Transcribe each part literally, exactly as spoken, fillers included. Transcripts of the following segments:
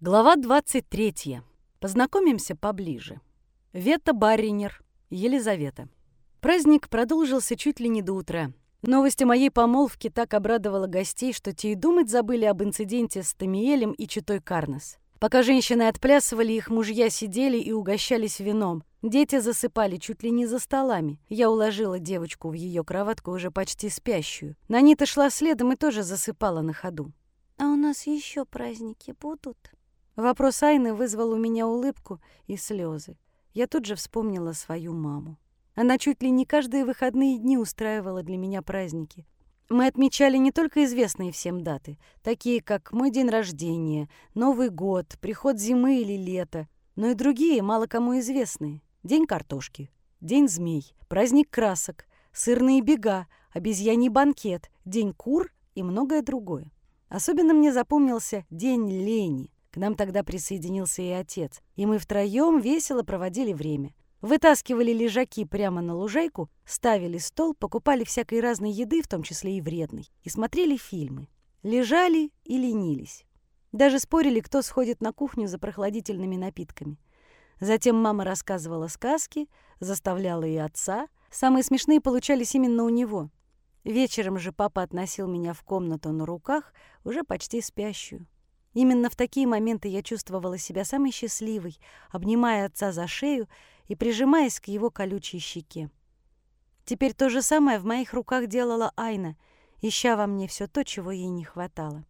Глава двадцать третья. Познакомимся поближе. Вета Барринер, Елизавета. Праздник продолжился чуть ли не до утра. Новость о моей помолвке так обрадовала гостей, что те и думать забыли об инциденте с Тамиэлем и читой Карнес. Пока женщины отплясывали, их мужья сидели и угощались вином. Дети засыпали чуть ли не за столами. Я уложила девочку в ее кроватку, уже почти спящую. Нанита шла следом и тоже засыпала на ходу. «А у нас еще праздники будут?» Вопрос Айны вызвал у меня улыбку и слезы. Я тут же вспомнила свою маму. Она чуть ли не каждые выходные дни устраивала для меня праздники. Мы отмечали не только известные всем даты, такие как мой день рождения, Новый год, приход зимы или лета, но и другие, мало кому известные. День картошки, день змей, праздник красок, сырные бега, обезьяний банкет, день кур и многое другое. Особенно мне запомнился день лени. К нам тогда присоединился и отец, и мы втроем весело проводили время. Вытаскивали лежаки прямо на лужайку, ставили стол, покупали всякой разной еды, в том числе и вредной, и смотрели фильмы. Лежали и ленились. Даже спорили, кто сходит на кухню за прохладительными напитками. Затем мама рассказывала сказки, заставляла и отца. Самые смешные получались именно у него. Вечером же папа относил меня в комнату на руках, уже почти спящую. Именно в такие моменты я чувствовала себя самой счастливой, обнимая отца за шею и прижимаясь к его колючей щеке. Теперь то же самое в моих руках делала Айна, ища во мне все то, чего ей не хватало.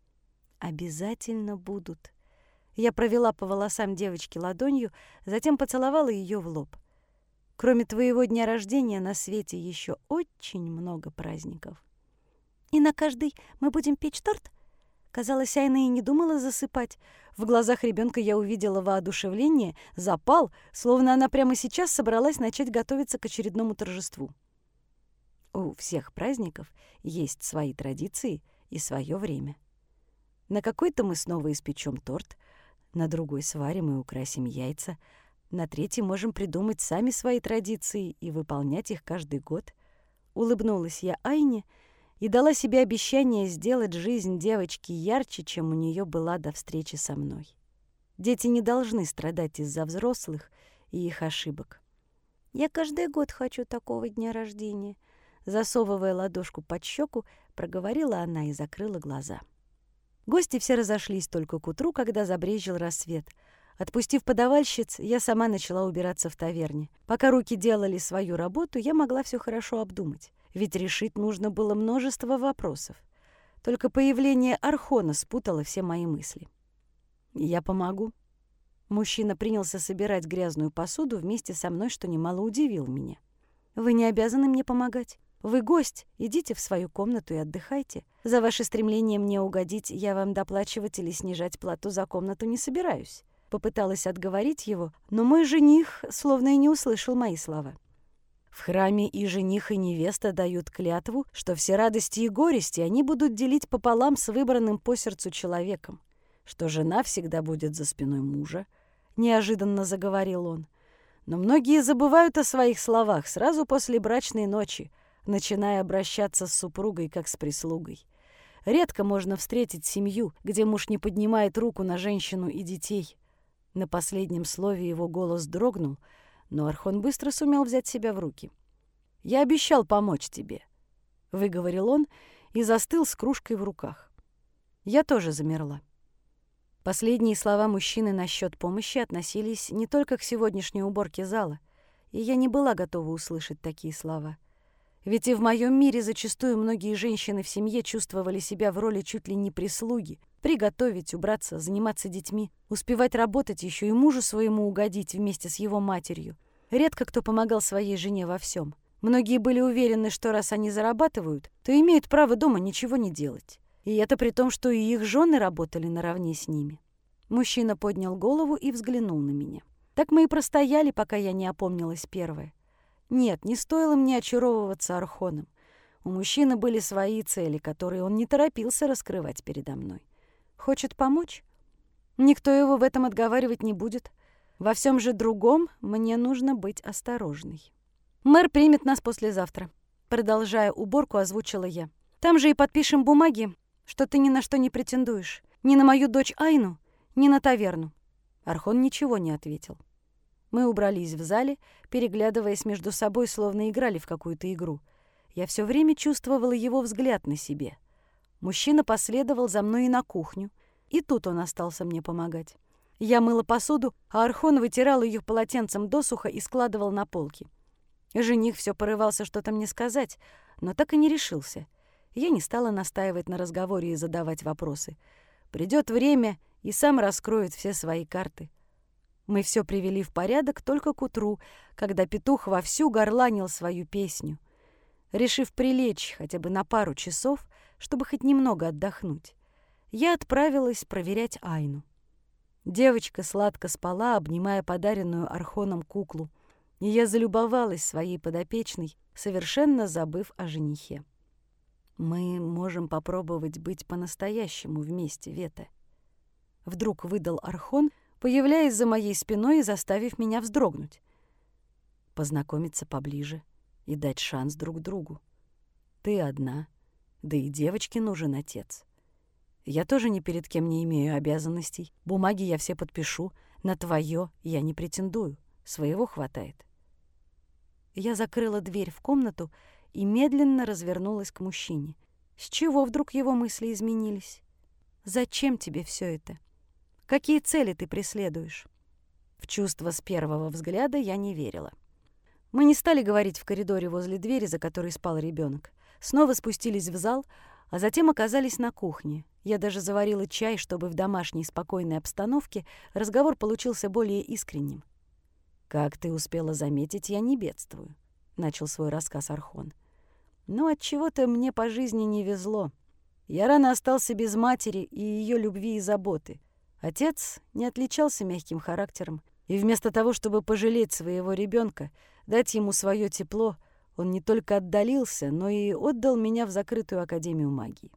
«Обязательно будут». Я провела по волосам девочки ладонью, затем поцеловала ее в лоб. «Кроме твоего дня рождения на свете еще очень много праздников». «И на каждый мы будем печь торт?» Казалось, Айна и не думала засыпать. В глазах ребенка я увидела воодушевление, запал, словно она прямо сейчас собралась начать готовиться к очередному торжеству. У всех праздников есть свои традиции и свое время. На какой-то мы снова испечем торт, на другой сварим и украсим яйца, на третий можем придумать сами свои традиции и выполнять их каждый год. Улыбнулась я Айне и дала себе обещание сделать жизнь девочки ярче, чем у нее была до встречи со мной. Дети не должны страдать из-за взрослых и их ошибок. «Я каждый год хочу такого дня рождения», — засовывая ладошку под щеку, проговорила она и закрыла глаза. Гости все разошлись только к утру, когда забрезжил рассвет. Отпустив подавальщиц, я сама начала убираться в таверне. Пока руки делали свою работу, я могла все хорошо обдумать. Ведь решить нужно было множество вопросов. Только появление Архона спутало все мои мысли. «Я помогу». Мужчина принялся собирать грязную посуду вместе со мной, что немало удивило меня. «Вы не обязаны мне помогать. Вы гость, идите в свою комнату и отдыхайте. За ваше стремление мне угодить я вам доплачивать или снижать плату за комнату не собираюсь». Попыталась отговорить его, но мой жених словно и не услышал мои слова. В храме и жених, и невеста дают клятву, что все радости и горести они будут делить пополам с выбранным по сердцу человеком, что жена всегда будет за спиной мужа, — неожиданно заговорил он. Но многие забывают о своих словах сразу после брачной ночи, начиная обращаться с супругой как с прислугой. Редко можно встретить семью, где муж не поднимает руку на женщину и детей. На последнем слове его голос дрогнул, но Архон быстро сумел взять себя в руки. «Я обещал помочь тебе», — выговорил он и застыл с кружкой в руках. Я тоже замерла. Последние слова мужчины насчет помощи относились не только к сегодняшней уборке зала, и я не была готова услышать такие слова. Ведь и в моем мире зачастую многие женщины в семье чувствовали себя в роли чуть ли не прислуги, приготовить, убраться, заниматься детьми, успевать работать, еще и мужу своему угодить вместе с его матерью. Редко кто помогал своей жене во всем. Многие были уверены, что раз они зарабатывают, то имеют право дома ничего не делать. И это при том, что и их жены работали наравне с ними. Мужчина поднял голову и взглянул на меня. Так мы и простояли, пока я не опомнилась первая. Нет, не стоило мне очаровываться Архоном. У мужчины были свои цели, которые он не торопился раскрывать передо мной. Хочет помочь? Никто его в этом отговаривать не будет. Во всем же другом мне нужно быть осторожной. «Мэр примет нас послезавтра», — продолжая уборку, озвучила я. «Там же и подпишем бумаги, что ты ни на что не претендуешь. Ни на мою дочь Айну, «Не на таверну». Архон ничего не ответил. Мы убрались в зале, переглядываясь между собой, словно играли в какую-то игру. Я все время чувствовала его взгляд на себе. Мужчина последовал за мной и на кухню, и тут он остался мне помогать. Я мыла посуду, а Архон вытирал ее полотенцем досуха и складывал на полки. Жених все порывался что-то мне сказать, но так и не решился. Я не стала настаивать на разговоре и задавать вопросы. Придет время, и сам раскроет все свои карты. Мы все привели в порядок только к утру, когда петух вовсю горланил свою песню. Решив прилечь хотя бы на пару часов, чтобы хоть немного отдохнуть, я отправилась проверять Айну. Девочка сладко спала, обнимая подаренную Архоном куклу, и я залюбовалась своей подопечной, совершенно забыв о женихе. «Мы можем попробовать быть по-настоящему вместе, Вета», — вдруг выдал Архон, появляясь за моей спиной и заставив меня вздрогнуть. «Познакомиться поближе и дать шанс друг другу. Ты одна, да и девочке нужен отец. Я тоже ни перед кем не имею обязанностей. Бумаги я все подпишу, на твое я не претендую, своего хватает». Я закрыла дверь в комнату и медленно развернулась к мужчине. С чего вдруг его мысли изменились? «Зачем тебе все это? Какие цели ты преследуешь?» В чувства с первого взгляда я не верила. Мы не стали говорить в коридоре возле двери, за которой спал ребенок. Снова спустились в зал, а затем оказались на кухне. Я даже заварила чай, чтобы в домашней спокойной обстановке разговор получился более искренним. «Как ты успела заметить, я не бедствую», — начал свой рассказ Архон. «Но отчего-то мне по жизни не везло. Я рано остался без матери и ее любви и заботы. Отец не отличался мягким характером, и вместо того, чтобы пожалеть своего ребенка, дать ему свое тепло, он не только отдалился, но и отдал меня в закрытую академию магии.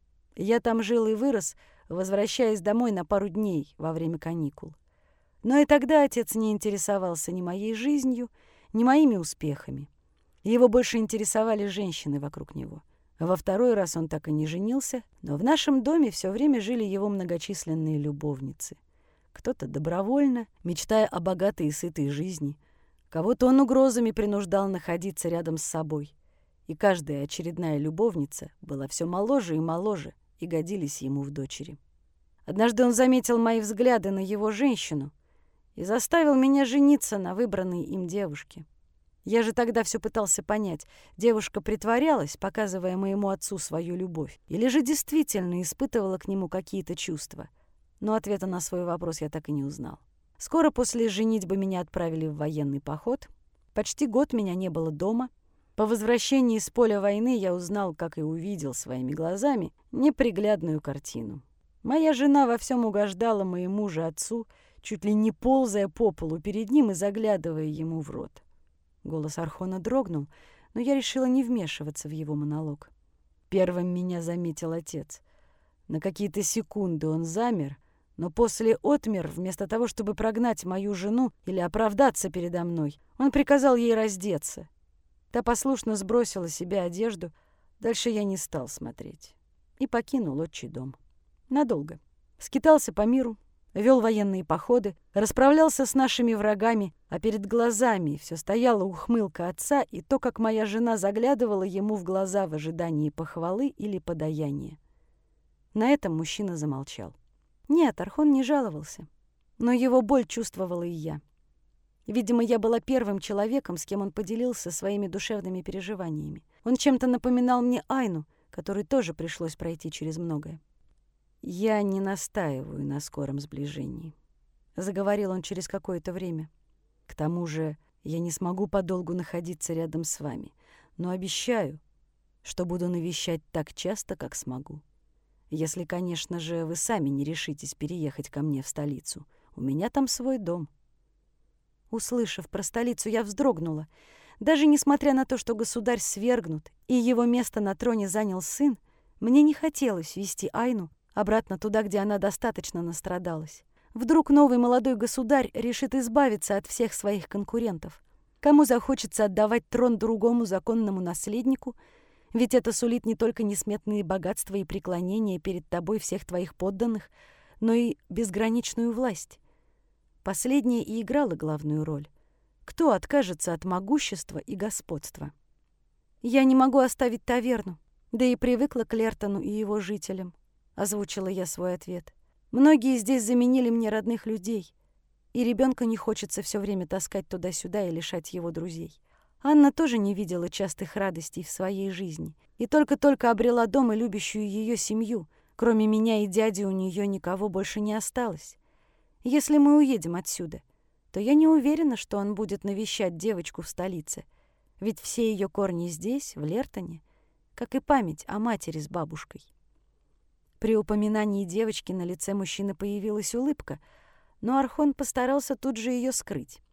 Я там жил и вырос, возвращаясь домой на пару дней во время каникул. Но и тогда отец не интересовался ни моей жизнью, ни моими успехами. Его больше интересовали женщины вокруг него. Во второй раз он так и не женился, но в нашем доме все время жили его многочисленные любовницы. Кто-то добровольно, мечтая о богатой и сытой жизни, кого-то он угрозами принуждал находиться рядом с собой. И каждая очередная любовница была все моложе и моложе, и годились ему в дочери. Однажды он заметил мои взгляды на его женщину и заставил меня жениться на выбранной им девушке. Я же тогда все пытался понять, девушка притворялась, показывая моему отцу свою любовь, или же действительно испытывала к нему какие-то чувства. Но ответа на свой вопрос я так и не узнал. Скоро после женитьбы меня отправили в военный поход. Почти год меня не было дома. По возвращении с поля войны я узнал, как и увидел своими глазами, неприглядную картину. Моя жена во всем угождала моему же отцу, чуть ли не ползая по полу перед ним и заглядывая ему в рот. Голос Архона дрогнул, но я решила не вмешиваться в его монолог. Первым меня заметил отец. На какие-то секунды он замер, но после отмер, вместо того, чтобы прогнать мою жену или оправдаться передо мной, он приказал ей раздеться. Та послушно сбросила с себя одежду, дальше я не стал смотреть и покинул отчий дом. Надолго. Скитался по миру, вел военные походы, расправлялся с нашими врагами, а перед глазами все стояла ухмылка отца и то, как моя жена заглядывала ему в глаза в ожидании похвалы или подаяния. На этом мужчина замолчал. Нет, Архон не жаловался, но его боль чувствовала и я. Видимо, я была первым человеком, с кем он поделился своими душевными переживаниями. Он чем-то напоминал мне Айну, которой тоже пришлось пройти через многое. «Я не настаиваю на скором сближении», — заговорил он через какое-то время. «К тому же я не смогу подолгу находиться рядом с вами, но обещаю, что буду навещать так часто, как смогу. Если, конечно же, вы сами не решитесь переехать ко мне в столицу. У меня там свой дом». Услышав про столицу, я вздрогнула. Даже несмотря на то, что государь свергнут и его место на троне занял сын, мне не хотелось вести Айну обратно туда, где она достаточно настрадалась. Вдруг новый молодой государь решит избавиться от всех своих конкурентов. Кому захочется отдавать трон другому законному наследнику, ведь это сулит не только несметные богатства и преклонения перед тобой всех твоих подданных, но и безграничную власть. Последняя и играла главную роль. Кто откажется от могущества и господства? «Я не могу оставить таверну, да и привыкла к Лертону и его жителям», — озвучила я свой ответ. «Многие здесь заменили мне родных людей, и ребенка не хочется все время таскать туда-сюда и лишать его друзей. Анна тоже не видела частых радостей в своей жизни и только-только обрела дом и любящую ее семью. Кроме меня и дяди у нее никого больше не осталось. Если мы уедем отсюда, то я не уверена, что он будет навещать девочку в столице, ведь все ее корни здесь, в Лертоне, как и память о матери с бабушкой». При упоминании девочки на лице мужчины появилась улыбка, но Архон постарался тут же ее скрыть.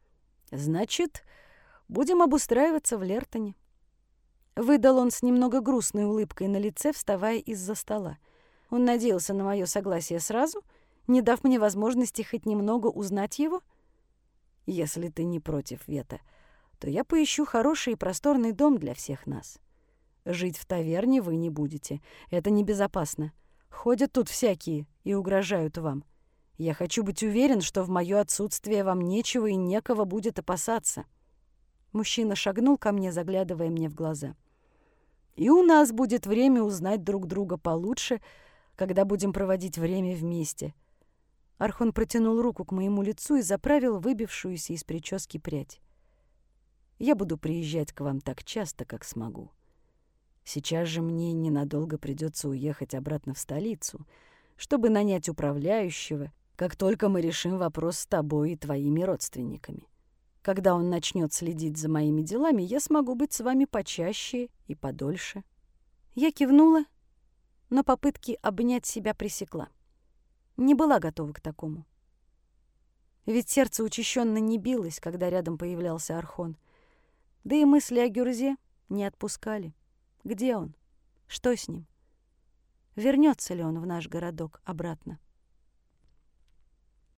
«Значит, будем обустраиваться в Лертоне», — выдал он с немного грустной улыбкой на лице, вставая из-за стола. Он надеялся на мое согласие сразу, не дав мне возможности хоть немного узнать его. «Если ты не против, Вета, то я поищу хороший и просторный дом для всех нас. Жить в таверне вы не будете, это небезопасно. Ходят тут всякие и угрожают вам. Я хочу быть уверен, что в моё отсутствие вам нечего и некого будет опасаться». Мужчина шагнул ко мне, заглядывая мне в глаза. «И у нас будет время узнать друг друга получше, когда будем проводить время вместе». Архон протянул руку к моему лицу и заправил выбившуюся из прически прядь. «Я буду приезжать к вам так часто, как смогу. Сейчас же мне ненадолго придется уехать обратно в столицу, чтобы нанять управляющего, как только мы решим вопрос с тобой и твоими родственниками. Когда он начнет следить за моими делами, я смогу быть с вами почаще и подольше». Я кивнула, но попытки обнять себя пресекла. Не была готова к такому. Ведь сердце учащенно не билось, когда рядом появлялся Архон. Да и мысли о Гюрзе не отпускали. Где он? Что с ним? Вернется ли он в наш городок обратно?